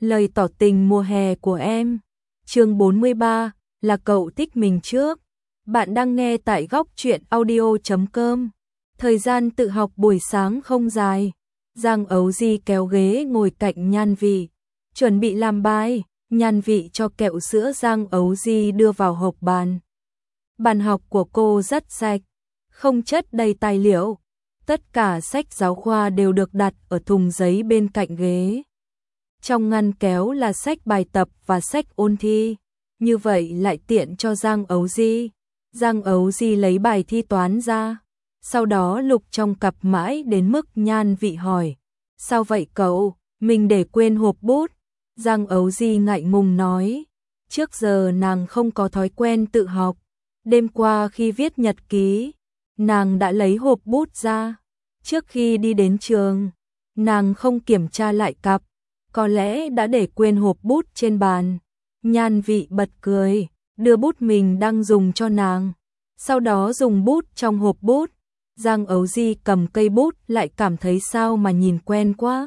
Lời tỏ tình mùa hè của em. Chương 43, là cậu thích mình trước. Bạn đang nghe tại góc truyện audio.com. Thời gian tự học buổi sáng không dài. Giang Ấu Di kéo ghế ngồi cạnh Nhan Vị, chuẩn bị làm bài. Nhan Vị cho kẹo sữa Giang Ấu Di đưa vào hộp bàn. Bàn học của cô rất sạch, không chất đầy tài liệu. Tất cả sách giáo khoa đều được đặt ở thùng giấy bên cạnh ghế. Trong ngăn kéo là sách bài tập và sách ôn thi, như vậy lại tiện cho Giang Ấu Di. Giang Ấu Di lấy bài thi toán ra, sau đó lục trong cặp mãi đến mức Nhan Vị hỏi: "Sao vậy cậu, mình để quên hộp bút?" Giang Ấu Di ngại ngùng nói, trước giờ nàng không có thói quen tự học. Đêm qua khi viết nhật ký, nàng đã lấy hộp bút ra. Trước khi đi đến trường, nàng không kiểm tra lại cặp, có lẽ đã để quên hộp bút trên bàn. Nhan Vị bật cười, đưa bút mình đang dùng cho nàng, sau đó dùng bút trong hộp bút. Giang Ấu Di cầm cây bút lại cảm thấy sao mà nhìn quen quá.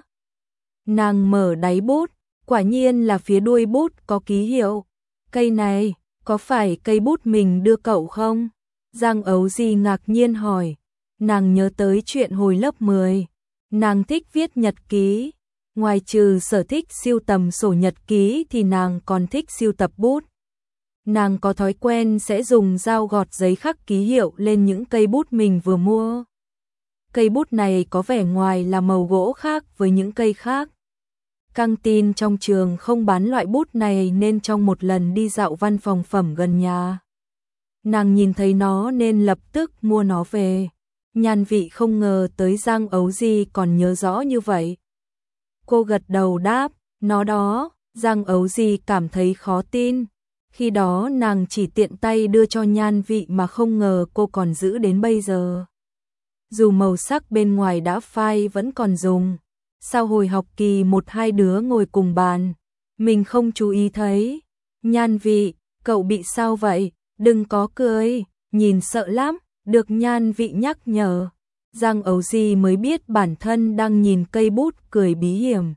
Nàng mở đáy bút, quả nhiên là phía đuôi bút có ký hiệu. Cây này, có phải cây bút mình đưa cậu không? Giang Ấu Di ngạc nhiên hỏi. Nàng nhớ tới chuyện hồi lớp 10. Nàng thích viết nhật ký. Ngoài trừ sở thích sưu tầm sổ nhật ký thì nàng còn thích sưu tập bút. Nàng có thói quen sẽ dùng dao gọt giấy khắc ký hiệu lên những cây bút mình vừa mua. Cây bút này có vẻ ngoài là màu gỗ khác với những cây khác. Căng tin trong trường không bán loại bút này nên trong một lần đi dạo văn phòng phẩm gần nhà, nàng nhìn thấy nó nên lập tức mua nó về. Nhan Vị không ngờ tới Giang Ấu Di còn nhớ rõ như vậy. Cô gật đầu đáp, nó đó. Giang Ấu Di cảm thấy khó tin. Khi đó nàng chỉ tiện tay đưa cho Nhan Vị mà không ngờ cô còn giữ đến bây giờ. Dù màu sắc bên ngoài đã phai vẫn còn dùng. Sau hồi học kỳ 1-2 đứa ngồi cùng bàn, mình không chú ý thấy. Nhan Vị, cậu bị sao vậy? Đừng có cười, nhìn sợ lắm. Được Nhan Vị nhắc nhở, Giang Ấu Di mới biết bản thân đang nhìn cây bút cười bí hiểm.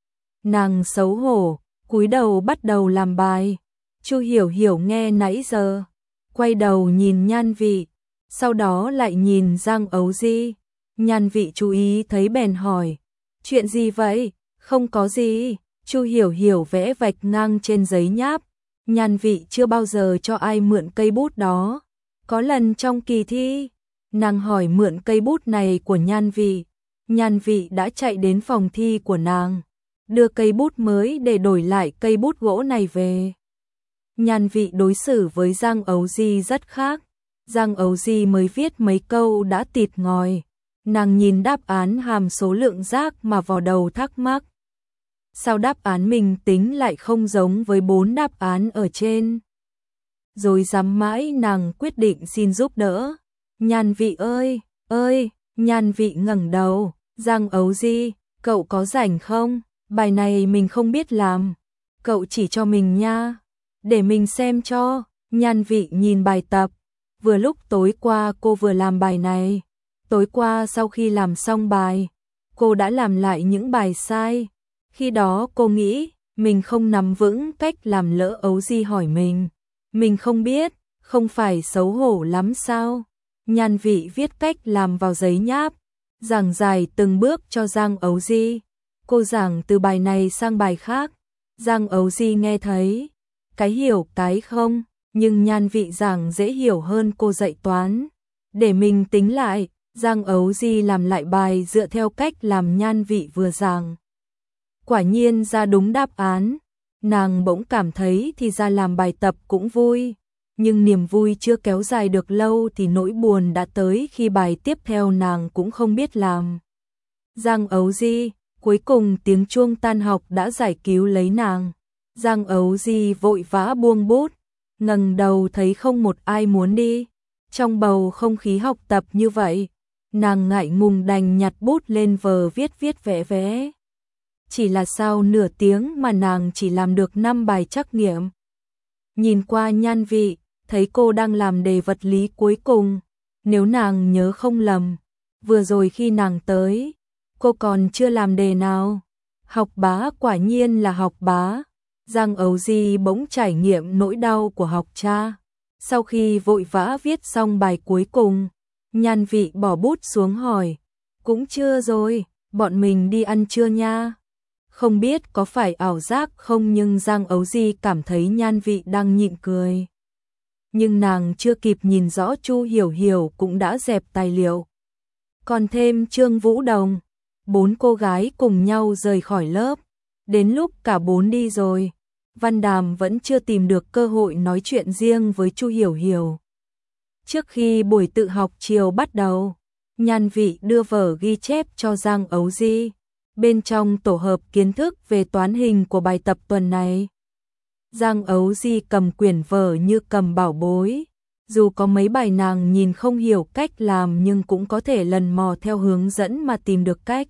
Nàng xấu hổ, cúi đầu bắt đầu làm bài. Chu Hiểu Hiểu nghe nãy giờ, quay đầu nhìn Nhan Vị, sau đó lại nhìn Giang Ấu Di. Nhan Vị chú ý thấy bèn hỏi, chuyện gì vậy? Không có gì. Chu Hiểu Hiểu vẽ vạch ngang trên giấy nháp. Nhan Vị chưa bao giờ cho ai mượn cây bút đó. Có lần trong kỳ thi, nàng hỏi mượn cây bút này của Nhan Vị. Nhan Vị đã chạy đến phòng thi của nàng, đưa cây bút mới để đổi lại cây bút gỗ này về. Nhan Vị đối xử với Giang Ấu Di rất khác. Giang Ấu Di mới viết mấy câu đã tịt ngòi. Nàng nhìn đáp án hàm số lượng rác mà vào đầu thắc mắc. Sao đáp án mình tính lại không giống với 4 đáp án ở trên? Rồi dám mãi nàng quyết định xin giúp đỡ. Nhan Vị ơi, Nhan Vị ngẩng đầu. Giang Ấu Di, cậu có rảnh không? Bài này mình không biết làm. Cậu chỉ cho mình nha. Để mình xem cho. Nhan Vị nhìn bài tập. Vừa lúc tối qua cô vừa làm bài này. Tối qua sau khi làm xong bài, cô đã làm lại những bài sai. Khi đó cô nghĩ mình không nắm vững cách làm, lỡ Ấu Di hỏi mình không biết, không phải xấu hổ lắm sao? Nhan Vị viết cách làm vào giấy nháp, giảng giải từng bước cho Giang Ấu Di. Cô giảng từ bài này sang bài khác. Giang Ấu Di nghe thấy, cái hiểu cái không, nhưng Nhan Vị giảng dễ hiểu hơn cô dạy toán. Để mình tính lại. Giang Ấu Di làm lại bài dựa theo cách làm Nhan Vị vừa giảng. Quả nhiên ra đúng đáp án. Nàng bỗng cảm thấy thì ra làm bài tập cũng vui. Nhưng niềm vui chưa kéo dài được lâu thì nỗi buồn đã tới khi bài tiếp theo nàng cũng không biết làm. Giang Ấu Di, cuối cùng tiếng chuông tan học đã giải cứu lấy nàng. Giang Ấu Di vội vã buông bút, ngẩng đầu thấy không một ai muốn đi. Trong bầu không khí học tập như vậy, nàng ngại ngùng đành nhặt bút lên vờ viết vẽ. Chỉ là sau nửa tiếng mà nàng chỉ làm được 5 bài trắc nghiệm. Nhìn qua Nhan Vị, thấy cô đang làm đề vật lý cuối cùng. Nếu nàng nhớ không lầm, vừa rồi khi nàng tới, cô còn chưa làm đề nào. Học bá quả nhiên là học bá. Giang Ấu Di bỗng trải nghiệm nỗi đau của học cha. Sau khi vội vã viết xong bài cuối cùng, Nhan Vị bỏ bút xuống hỏi, cũng chưa rồi, bọn mình đi ăn trưa nha. Không biết có phải ảo giác không nhưng Giang Ấu Di cảm thấy Nhan Vị đang nhịn cười. Nhưng nàng chưa kịp nhìn rõ Chu Hiểu Hiểu cũng đã dẹp tài liệu. Còn thêm Trương Vũ Đồng, 4 cô gái cùng nhau rời khỏi lớp. Đến lúc cả 4 đi rồi, Văn Đàm vẫn chưa tìm được cơ hội nói chuyện riêng với Chu Hiểu Hiểu. Trước khi buổi tự học chiều bắt đầu, Nhan Vị đưa vở ghi chép cho Giang Ấu Di. Bên trong tổ hợp kiến thức về toán hình của bài tập tuần này. Giang Ấu Di cầm quyển vở như cầm bảo bối. Dù có mấy bài nàng nhìn không hiểu cách làm nhưng cũng có thể lần mò theo hướng dẫn mà tìm được cách.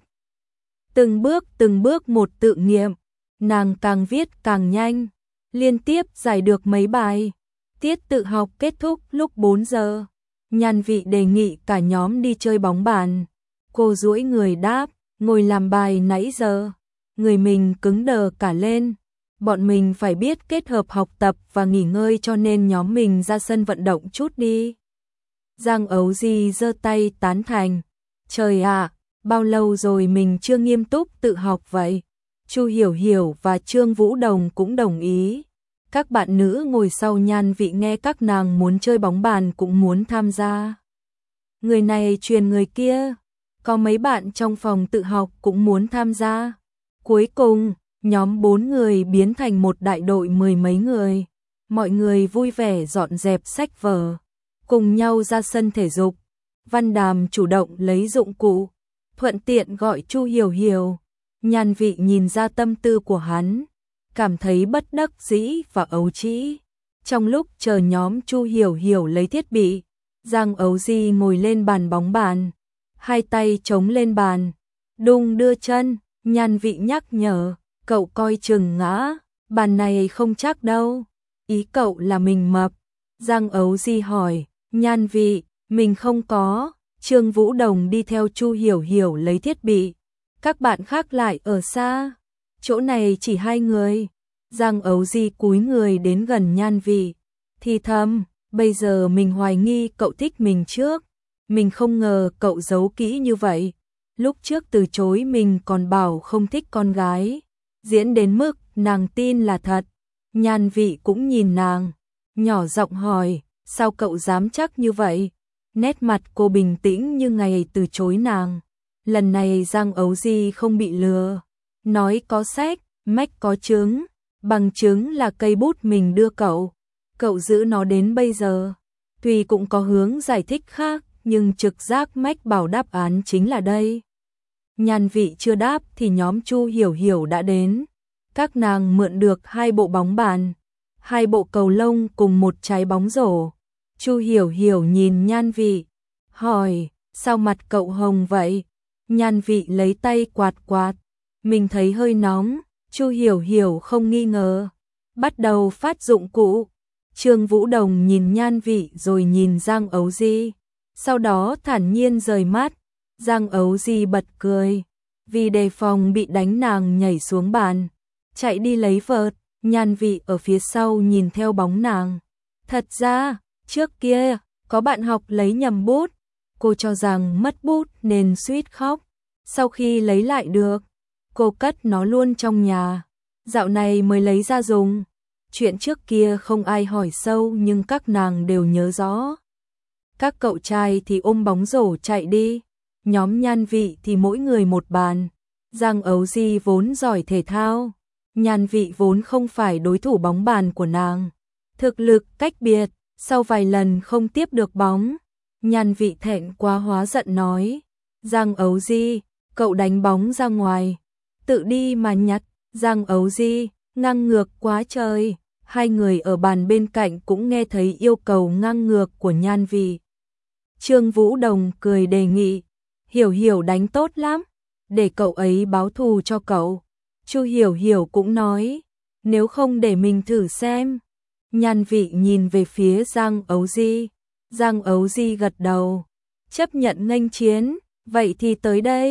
Từng bước một tự nghiệm, nàng càng viết càng nhanh, liên tiếp giải được mấy bài. Tiết tự học kết thúc lúc 4 giờ. Nhan Vị đề nghị cả nhóm đi chơi bóng bàn. Cô duỗi người đáp, ngồi làm bài nãy giờ. Người mình cứng đờ cả lên. Bọn mình phải biết kết hợp học tập và nghỉ ngơi cho nên nhóm mình ra sân vận động chút đi. Giang Ấu Di giơ tay tán thành. Trời ạ, bao lâu rồi mình chưa nghiêm túc tự học vậy? Chu Hiểu Hiểu và Trương Vũ Đồng cũng đồng ý. Các bạn nữ ngồi sau Nhan Vị nghe các nàng muốn chơi bóng bàn cũng muốn tham gia. Người này truyền người kia. Có mấy bạn trong phòng tự học cũng muốn tham gia. Cuối cùng, nhóm 4 người biến thành một đại đội 10 mấy người. Mọi người vui vẻ dọn dẹp sách vở, cùng nhau ra sân thể dục. Văn Đàm chủ động lấy dụng cụ, thuận tiện gọi Chu Hiểu Hiểu. Nhan Vị nhìn ra tâm tư của hắn, cảm thấy bất đắc dĩ và ấu trĩ. Trong lúc chờ nhóm Chu Hiểu Hiểu lấy thiết bị, Giang Ấu Di ngồi lên bàn bóng bàn, hai tay chống lên bàn, đung đưa chân. Nhan Vị nhắc nhở, cậu coi chừng ngã, bàn này không chắc đâu. Ý cậu là mình mập. Giang Ấu Di hỏi, Nhan Vị, mình không có. Trương Vũ Đồng đi theo Chu Hiểu Hiểu lấy thiết bị. Các bạn khác lại ở xa. Chỗ này chỉ 2 người. Giang Ấu Di cúi người đến gần Nhan Vị, thì thầm, bây giờ mình hoài nghi cậu thích mình trước. Mình không ngờ cậu giấu kỹ như vậy. Lúc trước từ chối mình còn bảo không thích con gái. Diễn đến mức nàng tin là thật. Nhan Vị cũng nhìn nàng, nhỏ giọng hỏi, sao cậu dám chắc như vậy? Nét mặt cô bình tĩnh như ngày từ chối nàng. Lần này Giang Ấu Di không bị lừa. Nói có sách, mách có chứng. Bằng chứng là cây bút mình đưa cậu. Cậu giữ nó đến bây giờ. Tuy cũng có hướng giải thích khác, nhưng trực giác mách bảo đáp án chính là đây. Nhan Vị chưa đáp thì nhóm Chu Hiểu Hiểu đã đến. Các nàng mượn được 2 bộ bóng bàn, 2 bộ cầu lông cùng 1 trái bóng rổ. Chu Hiểu Hiểu nhìn Nhan Vị, hỏi, sao mặt cậu hồng vậy? Nhan Vị lấy tay quạt quạt, mình thấy hơi nóng. Chu Hiểu Hiểu không nghi ngờ, bắt đầu phát dụng cụ. Trương Vũ Đồng nhìn Nhan Vị rồi nhìn Giang Ấu Di, sau đó thản nhiên rời mắt. Giang Ấu Di bật cười, vì đề phòng bị đánh nàng nhảy xuống bàn, chạy đi lấy vợt. Nhan Vị ở phía sau nhìn theo bóng nàng. Thật ra, trước kia, có bạn học lấy nhầm bút. Cô cho rằng mất bút nên suýt khóc. Sau khi lấy lại được, cô cất nó luôn trong nhà. Dạo này mới lấy ra dùng. Chuyện trước kia không ai hỏi sâu nhưng các nàng đều nhớ rõ. Các cậu trai thì ôm bóng rổ chạy đi. Nhóm Nhan Vị thì mỗi người một bàn. Giang Ấu Di vốn giỏi thể thao. Nhan Vị vốn không phải đối thủ bóng bàn của nàng. Thực lực cách biệt, sau vài lần không tiếp được bóng. Nhan Vị thẹn quá hóa giận nói. Giang Ấu Di, cậu đánh bóng ra ngoài. Tự đi mà nhặt. Giang Ấu Di, ngang ngược quá trời. Hai người ở bàn bên cạnh cũng nghe thấy yêu cầu ngang ngược của Nhan Vị. Trương Vũ Đồng cười đề nghị. Hiểu Hiểu đánh tốt lắm, để cậu ấy báo thù cho cậu. Chu Hiểu Hiểu cũng nói, nếu không để mình thử xem. Nhan Vị nhìn về phía Giang Ấu Di. Giang Ấu Di gật đầu, chấp nhận nghênh chiến, vậy thì tới đây.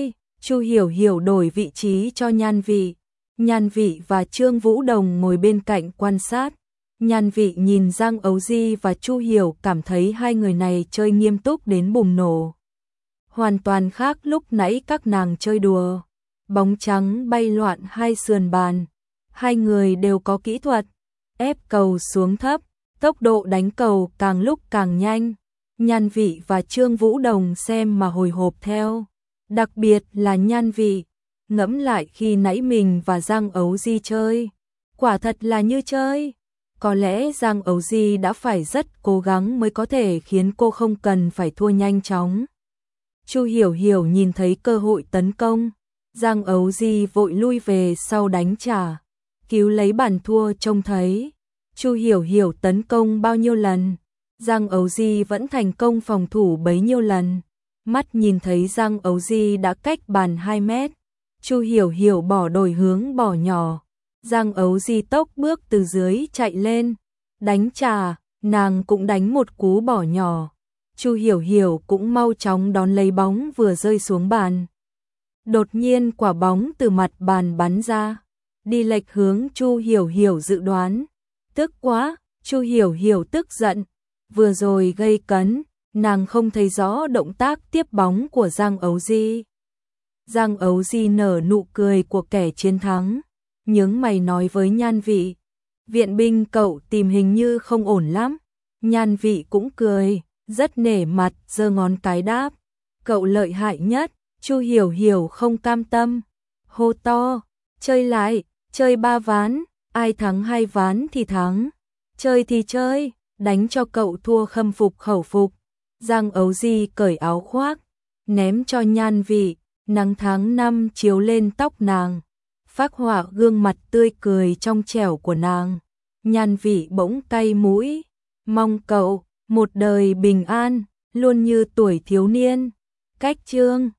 Chu Hiểu Hiểu đổi vị trí cho Nhan Vị. Nhan Vị và Trương Vũ Đồng ngồi bên cạnh quan sát. Nhan Vị nhìn Giang Ấu Di và Chu Hiểu, cảm thấy hai người này chơi nghiêm túc đến bùng nổ. Hoàn toàn khác lúc nãy các nàng chơi đùa. Bóng trắng bay loạn hai sườn bàn. Hai người đều có kỹ thuật, ép cầu xuống thấp, tốc độ đánh cầu càng lúc càng nhanh. Nhan Vị và Trương Vũ Đồng xem mà hồi hộp theo. Đặc biệt là Nhan Vị, ngẫm lại khi nãy mình và Giang Ấu Di chơi, quả thật là như chơi. Có lẽ Giang Ấu Di đã phải rất cố gắng mới có thể khiến cô không cần phải thua nhanh chóng. Chu Hiểu Hiểu nhìn thấy cơ hội tấn công, Giang Ấu Di vội lui về sau đánh trả, cứu lấy bàn thua. Trông thấy Chu Hiểu Hiểu tấn công bao nhiêu lần, Giang Ấu Di vẫn thành công phòng thủ bấy nhiêu lần. Mắt nhìn thấy Giang Ấu Di đã cách bàn 2 mét, Chu Hiểu Hiểu bỏ đổi hướng bỏ nhỏ. Giang Ấu Di tốc bước từ dưới chạy lên, đánh trả, nàng cũng đánh một cú bỏ nhỏ. Chu Hiểu Hiểu cũng mau chóng đón lấy bóng vừa rơi xuống bàn. Đột nhiên quả bóng từ mặt bàn bắn ra, đi lệch hướng Chu Hiểu Hiểu dự đoán. Tức quá, Chu Hiểu Hiểu tức giận, vừa rồi gây cấn, nàng không thấy rõ động tác tiếp bóng của Giang Ấu Di. Giang Ấu Di nở nụ cười của kẻ chiến thắng, nhướng mày nói với Nhan Vị, viện binh cậu tìm hình như không ổn lắm. Nhan Vị cũng cười, rất nể mặt, giơ ngón cái đáp, cậu lợi hại nhất. Chu Hiểu Hiểu không cam tâm, hô to, chơi lại, chơi 3 ván, ai thắng 2 ván thì thắng, chơi thì chơi, đánh cho cậu thua khâm phục khẩu phục. Giang Ấu Di cởi áo khoác, ném cho Nhan Vị, nắng tháng 5 chiếu lên tóc nàng, phác họa gương mặt tươi cười trong trẻo của nàng. Nhan Vị bỗng cay mũi, mong cậu một đời bình an, luôn như tuổi thiếu niên. Cách chương